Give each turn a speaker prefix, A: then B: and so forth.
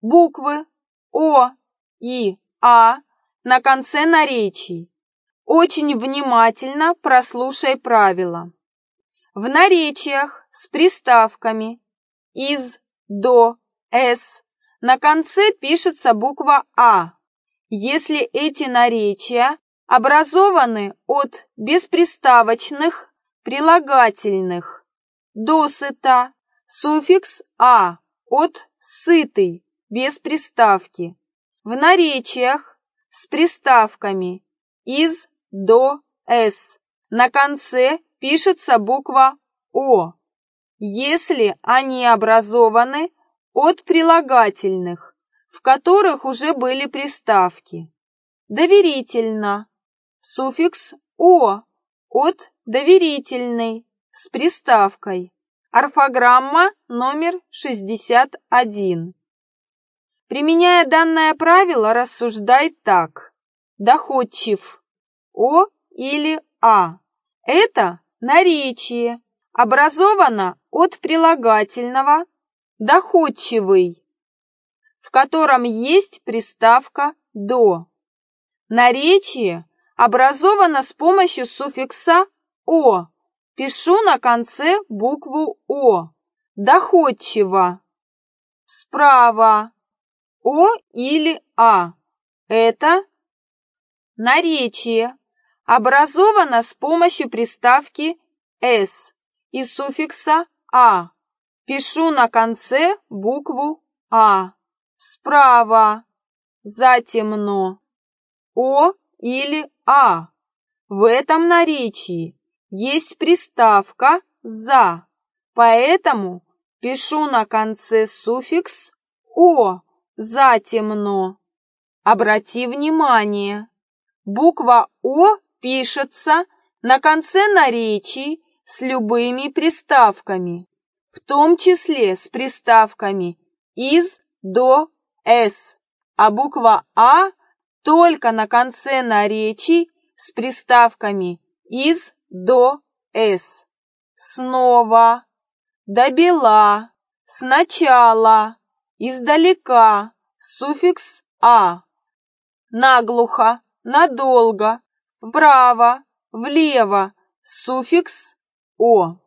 A: буквы О и А на конце наречий. Очень внимательно прослушай правила. В наречиях с приставками из, до, с на конце пишется буква А, если эти наречия образованы от бесприставочных прилагательных досыта, суффикс «а» от сытый, без приставки. В наречиях с приставками из, до, с на конце пишется буква О, если они образованы от прилагательных, в которых уже были приставки. Доверительно. Суффикс «о» от доверительный с приставкой. Орфограмма номер 61. Применяя данное правило, рассуждай так. Доходчив. О или А. Это наречие. Образовано от прилагательного доходчивый, в котором есть приставка «до». Наречие образовано с помощью суффикса «о». Пишу на конце букву «о». Доходчиво. Справа. О или А. Это наречие образовано с помощью приставки «с» и суффикса «а». Пишу на конце букву «а». Справа. Затемно. О или А. В этом наречии есть приставка «за», поэтому пишу на конце суффикс «о», затемно. Обрати внимание, буква «о» пишется на конце наречий с любыми приставками, в том числе с приставками из, до, с, а буква «а» только на конце наречий с приставками из, до, с. Снова, добела, сначала, издалека, суффикс «а». Наглухо, надолго, вправо, влево, суффикс «о».